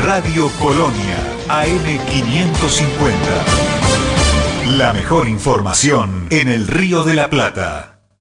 Radio Colonia, AM550. La mejor información en el Río de la Plata.